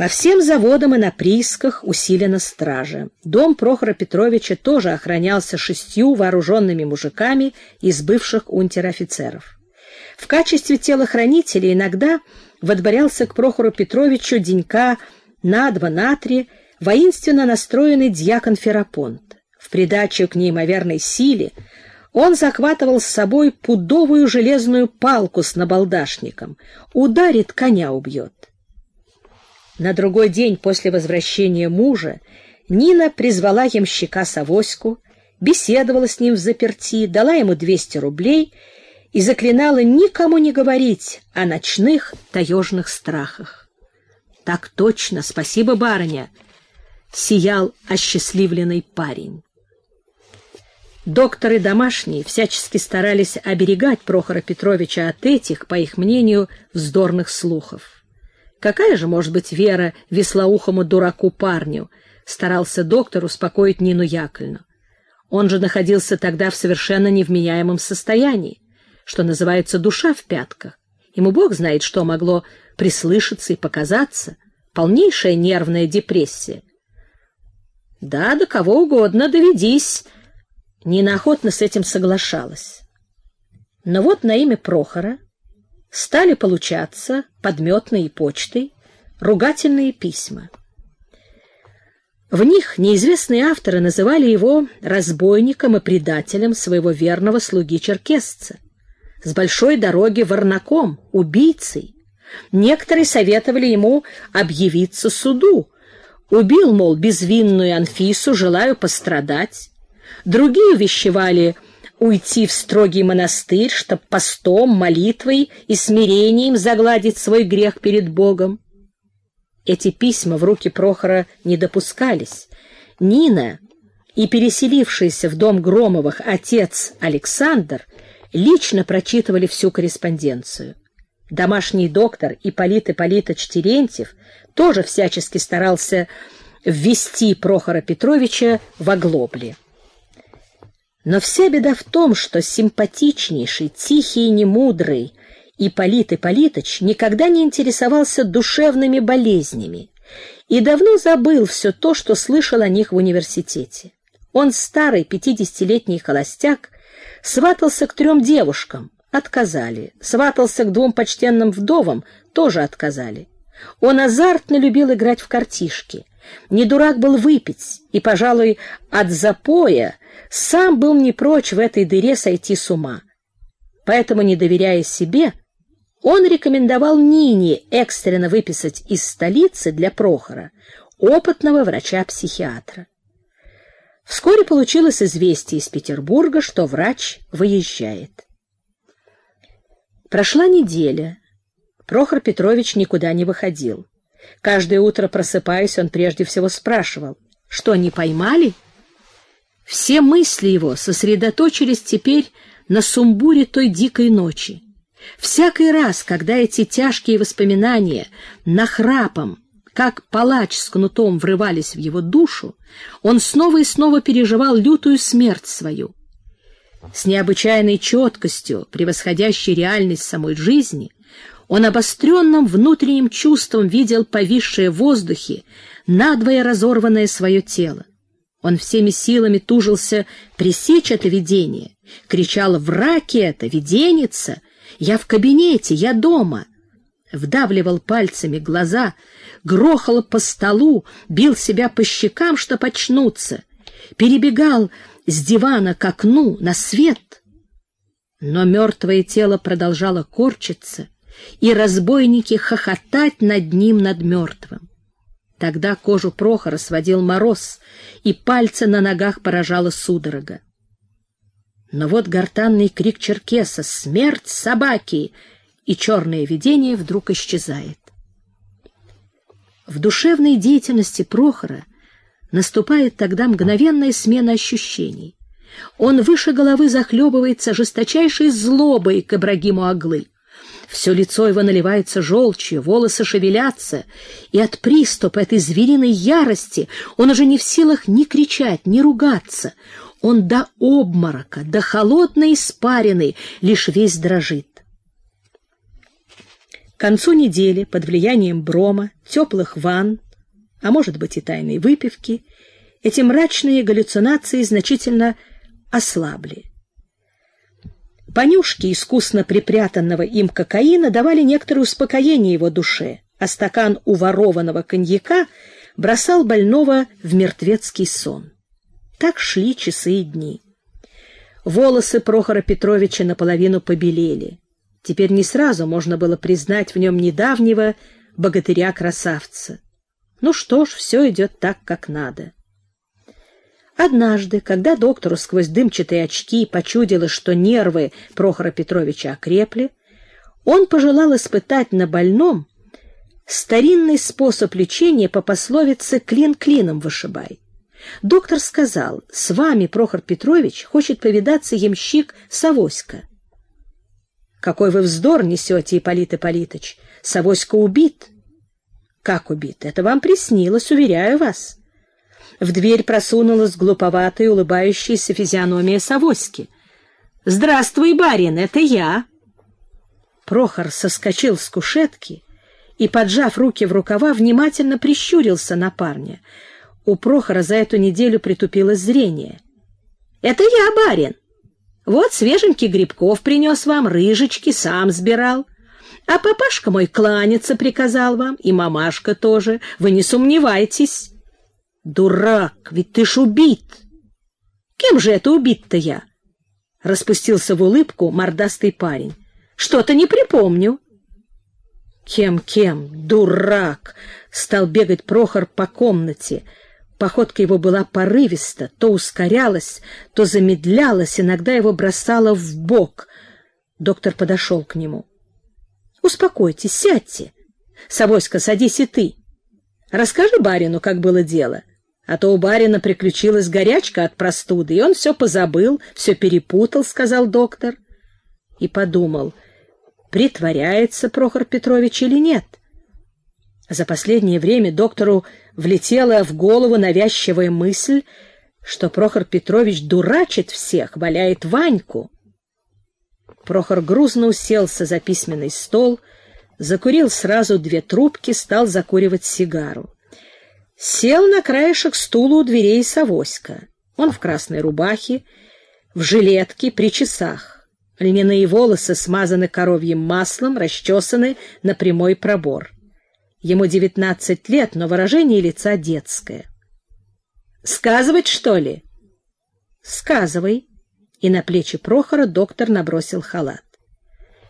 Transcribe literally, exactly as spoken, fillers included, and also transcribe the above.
По всем заводам и на приисках усилена стража. Дом Прохора Петровича тоже охранялся шестью вооруженными мужиками из бывших унтер-офицеров. В качестве телохранителя иногда водворялся к Прохору Петровичу денька на два, на три воинственно настроенный дьякон Ферапонт. В придачу к неимоверной силе он захватывал с собой пудовую железную палку с набалдашником. Ударит, коня убьет. На другой день после возвращения мужа Нина призвала ямщика Савоську, беседовала с ним взаперти, дала ему двести рублей и заклинала никому не говорить о ночных таежных страхах. «Так точно, спасибо, барыня!» — сиял осчастливленный парень. Докторы домашние всячески старались оберегать Прохора Петровича от этих, по их мнению, вздорных слухов. Какая же может быть вера веслоухому дураку-парню, старался доктор успокоить Нину Яковлевну. Он же находился тогда в совершенно невменяемом состоянии, что называется душа в пятках. Ему Бог знает, что могло прислышаться и показаться. Полнейшая нервная депрессия. Да, до кого угодно доведись. Нина охотно с этим соглашалась. Но вот на имя Прохора стали получаться подметной почтой ругательные письма. В них неизвестные авторы называли его разбойником и предателем своего верного слуги-черкесца, с большой дороги варнаком, убийцей. Некоторые советовали ему объявиться суду. Убил, мол, безвинную Анфису, желаю пострадать. Другие увещевали уйти в строгий монастырь, чтоб постом, молитвой и смирением загладить свой грех перед Богом. Эти письма в руки Прохора не допускались. Нина и переселившийся в дом Громовых отец Александр лично прочитывали всю корреспонденцию. Домашний доктор Ипполит Ипполитович Терентьев тоже всячески старался ввести Прохора Петровича в оглобли. Но вся беда в том, что симпатичнейший, тихий и немудрый Ипполит Ипполитович никогда не интересовался душевными болезнями и давно забыл все то, что слышал о них в университете. Он, старый пятидесятилетний холостяк, сватался к трем девушкам, отказали. Сватался к двум почтенным вдовам, тоже отказали. Он азартно любил играть в картишки. Не дурак был выпить, и, пожалуй, от запоя сам был не прочь в этой дыре сойти с ума. Поэтому, не доверяя себе, он рекомендовал Нине экстренно выписать из столицы для Прохора опытного врача-психиатра. Вскоре получилось известие из Петербурга, что врач выезжает. Прошла неделя. Прохор Петрович никуда не выходил. Каждое утро, просыпаясь, он прежде всего спрашивал: «Что, не поймали?» Все мысли его сосредоточились теперь на сумбуре той дикой ночи. Всякий раз, когда эти тяжкие воспоминания нахрапом, как палач с кнутом, врывались в его душу, он снова и снова переживал лютую смерть свою. С необычайной четкостью, превосходящей реальность самой жизни, он обостренным внутренним чувством видел повисшее в воздухе, надвое разорванное свое тело. Он всеми силами тужился пресечь это видение, кричал: «Враки это, виденица! Я в кабинете, я дома!» Вдавливал пальцами глаза, грохал по столу, бил себя по щекам, чтоб очнуться, перебегал с дивана к окну на свет. Но мертвое тело продолжало корчиться, и разбойники хохотать над ним, над мертвым. Тогда кожу Прохора сводил мороз, и пальцы на ногах поражала судорога. Но вот гортанный крик черкеса: «Смерть собаки!» и черное видение вдруг исчезает. В душевной деятельности Прохора наступает тогда мгновенная смена ощущений. Он выше головы захлебывается жесточайшей злобой к Ибрагиму Оглы. Все лицо его наливается желчью, волосы шевелятся, и от приступа этой звериной ярости он уже не в силах ни кричать, ни ругаться. Он до обморока, до холодной испарины лишь весь дрожит. концу недели, под влиянием брома, теплых ванн, а может быть и тайной выпивки, эти мрачные галлюцинации значительно ослабли. Понюшки искусно припрятанного им кокаина давали некоторое успокоение его душе, а стакан уворованного коньяка бросал больного в мертвецкий сон. Так шли часы и дни. Волосы Прохора Петровича наполовину побелели. Теперь не сразу можно было признать в нем недавнего богатыря-красавца. Ну что ж, все идет так, как надо. Однажды, когда доктору сквозь дымчатые очки почудилось, что нервы Прохора Петровича окрепли, он пожелал испытать на больном старинный способ лечения по пословице «клин клином вышибай». Доктор сказал: «С вами, Прохор Петрович, хочет повидаться ямщик Савоська». «Какой вы вздор несете, Ипполит Ипполитыч! Савоська убит». «Как убит? Это вам приснилось, уверяю вас». В дверь просунулась глуповатая улыбающаяся физиономия Савоськи. «Здравствуй, барин, это я». Прохор соскочил с кушетки и, поджав руки в рукава, внимательно прищурился на парня. У Прохора за эту неделю притупилось зрение. «Это я, барин. Вот свеженький грибков принес вам, рыжечки сам сбирал. А папашка мой кланяться приказал вам, и мамашка тоже. Вы не сомневайтесь». «Дурак, ведь ты ж убит!» «Кем же это убит-то я?» Распустился в улыбку мордастый парень. «Что-то не припомню». «Кем-кем? Дурак!» Стал бегать Прохор по комнате. Походка его была порывиста, то ускорялась, то замедлялась, иногда его бросало в бок. Доктор подошел к нему. «Успокойтесь, сядьте. Савоська, садись и ты. Расскажи барину, как было дело. А то у барина приключилась горячка от простуды, и он все позабыл, все перепутал», — сказал доктор. И подумал, притворяется Прохор Петрович или нет. За последнее время доктору влетела в голову навязчивая мысль, что Прохор Петрович дурачит всех, валяет Ваньку. Прохор грузно уселся за письменный стол, закурил сразу две трубки, стал закуривать сигару. Сел на краешек стула у дверей Савоська. Он в красной рубахе, в жилетке, при часах. Льняные волосы смазаны коровьим маслом, расчесаны на прямой пробор. Ему девятнадцать лет, но выражение лица детское. «Сказывать, что ли?» «Сказывай». И на плечи Прохора доктор набросил халат.